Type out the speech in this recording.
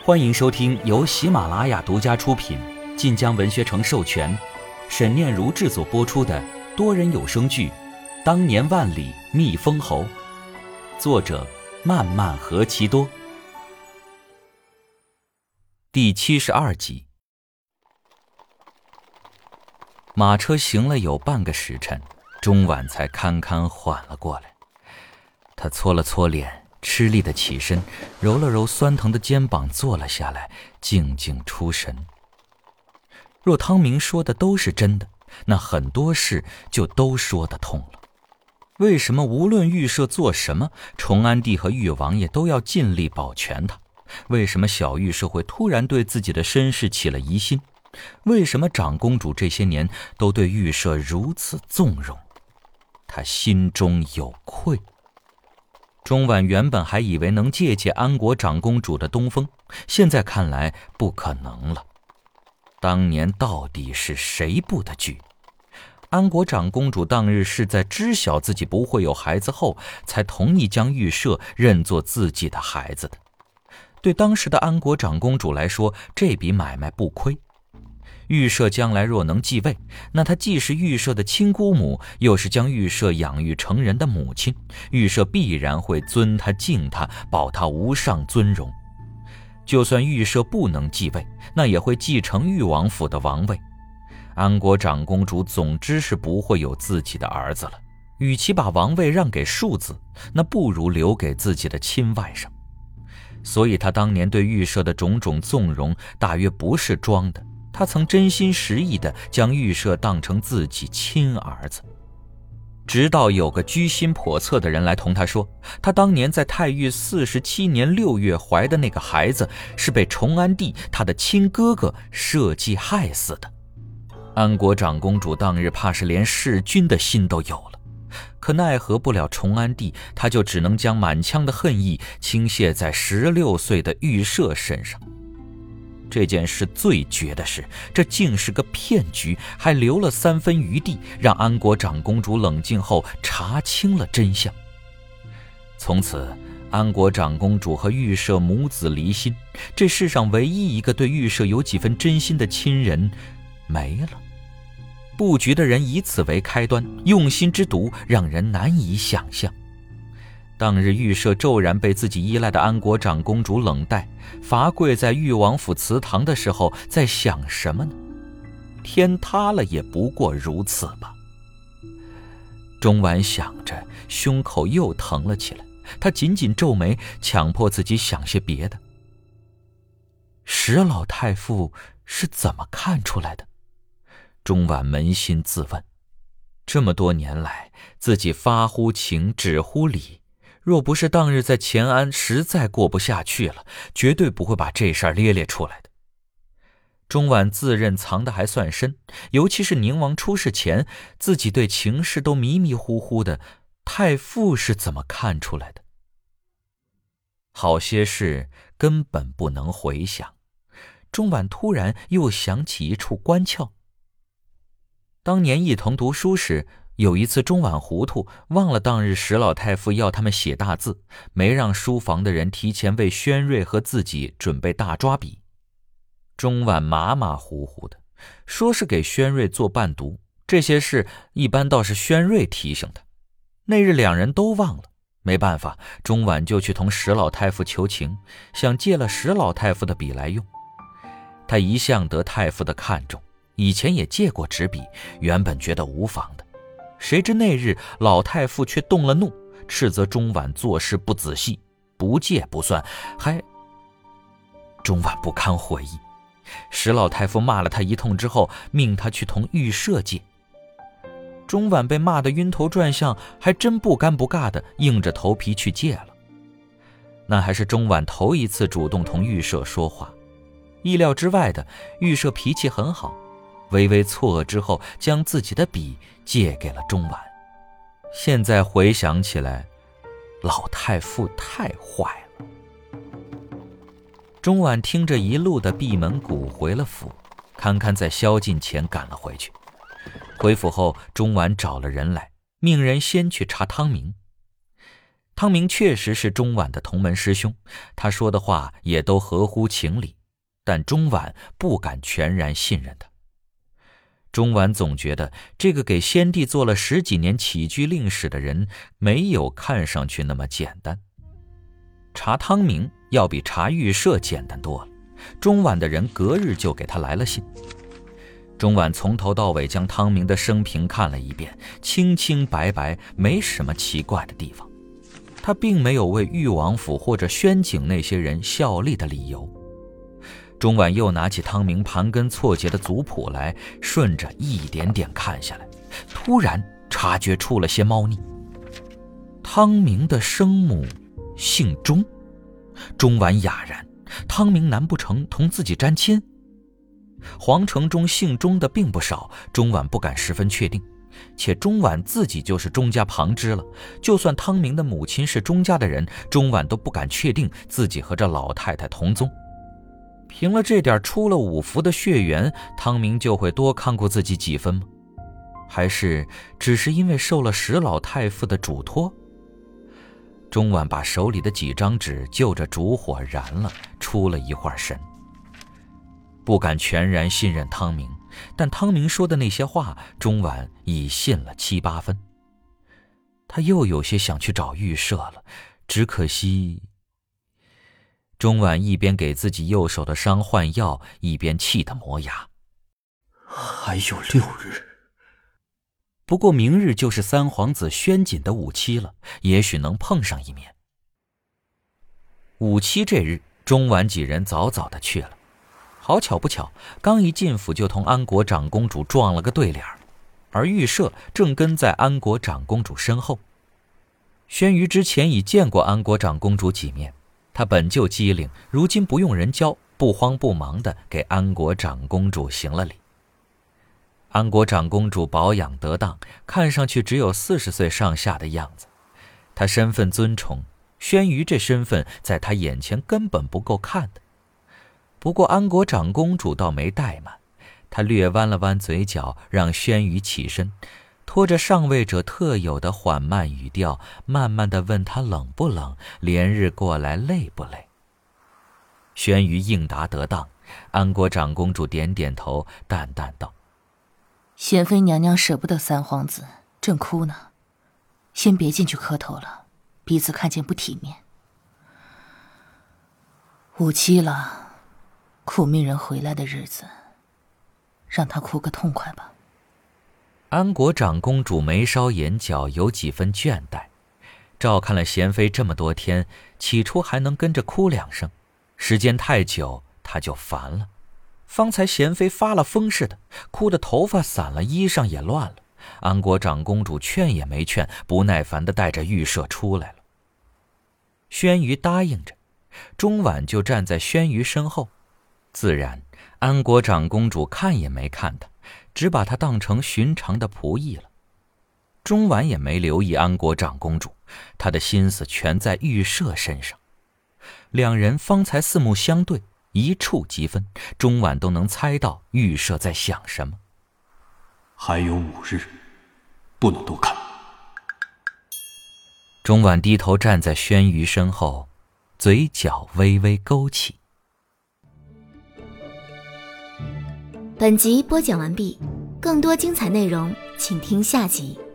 欢迎收听由喜马拉雅独家出品，晋江文学城授权，沈念如制作播出的多人有声剧《当年万里觅封侯》，作者漫漫何其多，第72集。马车行了有半个时辰，钟晚才堪堪缓了过来。他搓了搓脸，吃力地起身，揉了揉酸疼的肩膀，坐了下来，静静出神。若汤明说的都是真的，那很多事就都说得通了。为什么无论御舍做什么，崇安帝和御王爷都要尽力保全他？为什么小御舍会突然对自己的身世起了疑心？为什么长公主这些年都对御舍如此纵容？他心中有愧。钟晚原本还以为能借安国长公主的东风，现在看来不可能了。当年到底是谁布的局？安国长公主当日是在知晓自己不会有孩子后，才同意将御舍认作自己的孩子的。对当时的安国长公主来说，这笔买卖不亏。御舍将来若能继位，那她既是御舍的亲姑母，又是将御舍养育成人的母亲，御舍必然会尊她敬她，保她无上尊荣。就算御舍不能继位，那也会继承裕王府的王位。安国长公主总之是不会有自己的儿子了，与其把王位让给庶子，那不如留给自己的亲外甥。所以她当年对御舍的种种纵容，大约不是装的，他曾真心实意地将御舍当成自己亲儿子。直到有个居心叵测的人来同他说，他当年在太尉47年6月怀的那个孩子是被崇安帝他的亲哥哥设计害死的。安国长公主当日怕是连弑君的心都有了，可奈何不了崇安帝，他就只能将满腔的恨意倾泻在16岁的御舍身上。这件事最绝的是，这竟是个骗局，还留了3分余地，让安国长公主冷静后查清了真相。从此，安国长公主和御舍母子离心，这世上唯一一个对御舍有几分真心的亲人没了。布局的人以此为开端，用心之毒让人难以想象。当日御舍骤然被自己依赖的安国长公主冷待，罚跪在裕王府祠堂的时候，在想什么呢？天塌了也不过如此吧。钟晚想着，胸口又疼了起来，他紧紧皱眉，强迫自己想些别的。石老太傅是怎么看出来的？钟晚扪心自问。这么多年来，自己发乎情，止乎礼，若不是当日在乾安实在过不下去了，绝对不会把这事儿咧出来的。钟晚自认藏得还算深，尤其是宁王出事前，自己对情势都迷迷糊糊的，太傅是怎么看出来的？好些事根本不能回想。钟晚突然又想起一处关窍。当年一同读书时，有一次钟晚糊涂，忘了当日石老太傅要他们写大字，没让书房的人提前为宣瑞和自己准备大抓笔。钟晚马马虎虎的，说是给宣瑞做伴读，这些事一般倒是宣瑞提醒他。那日两人都忘了，没办法，钟晚就去同石老太傅求情，想借了石老太傅的笔来用。他一向得太傅的看重，以前也借过纸笔，原本觉得无妨的。谁知那日老太傅却动了怒，斥责钟晚做事不仔细，不借不算，还……钟晚不堪回忆。石老太傅骂了他一通之后，命他去同御舍借。钟晚被骂得晕头转向，还真不尴不尬的硬着头皮去借了。那还是钟晚头一次主动同御舍说话，意料之外的，御舍脾气很好，微微错愕之后，将自己的笔借给了钟晚。现在回想起来，老太傅太坏了。钟晚听着一路的闭门鼓回了府，堪堪在宵禁前赶了回去。回府后，钟晚找了人来，命人先去查汤明。 汤明确实是钟婉的同门师兄，他说的话也都合乎情理，但钟婉不敢全然信任他。钟婉总觉得这个给先帝做了10几年起居令史的人没有看上去那么简单。查汤明要比查预设简单多了，钟婉的人隔日就给他来了信。钟婉从头到尾将汤明的生平看了一遍，清清白白，没什么奇怪的地方。他并没有为裕王府或者宣景那些人效力的理由。钟婉又拿起汤明盘根错节的族谱来，顺着一点点看下来，突然察觉出了些猫腻。汤明的生母姓钟，钟婉哑然，汤明难不成同自己沾亲？皇城中姓钟的并不少，钟婉不敢十分确定，且钟婉自己就是钟家旁支了，就算汤明的母亲是钟家的人，钟婉都不敢确定自己和这老太太同宗。凭了这点出了五福的血缘，汤明就会多看过自己几分吗？还是只是因为受了石老太傅的嘱托？钟婉把手里的几张纸就着烛火燃了，出了一会儿神。不敢全然信任汤明，但汤明说的那些话，钟婉已信了7、8分。他又有些想去找预设了，只可惜……钟婉一边给自己右手的伤换药，一边气得磨牙。 还有6日。 不过明日就是三皇子宣锦的午期了，也许能碰上一面。午期这日，钟婉几人早早的去了。好巧不巧，刚一进府就同安国长公主撞了个对脸，而预设正跟在安国长公主身后。宣瑜之前已见过安国长公主几面，他本就机灵，如今不用人教，不慌不忙地给安国长公主行了礼。安国长公主保养得当，看上去只有40岁上下的样子。她身份尊崇，宣瑜这身份在她眼前根本不够看的。不过安国长公主倒没怠慢，她略弯了弯嘴角，让宣瑜起身，拖着上位者特有的缓慢语调，慢慢地问他冷不冷，连日过来累不累。宣瑜应答得当，安国长公主点点头，淡淡道： 贤妃娘娘舍不得三皇子，正哭呢，先别进去磕头了，彼此看见不体面。午期了，苦命人回来的日子，让他哭个痛快吧。 安国长公主眉梢眼角有几分倦怠，照看了贤妃这么多天，起初还能跟着哭2声，时间太久她就烦了。方才贤妃发了疯似的，哭得头发散了，衣裳也乱了。安国长公主劝也没劝，不耐烦地带着预设出来了。宣瑜答应着，钟婉就站在宣瑜身后。自然，安国长公主看也没看他，只把他当成寻常的仆役了。钟婉也没留意安国长公主，她的心思全在预设身上。两人方才四目相对，一触即分，钟婉都能猜到预设在想什么。 还有5日，不能多看。 钟婉低头站在宣瑜身后，嘴角微微勾起。 本集播讲完毕，更多精彩内容请听下集。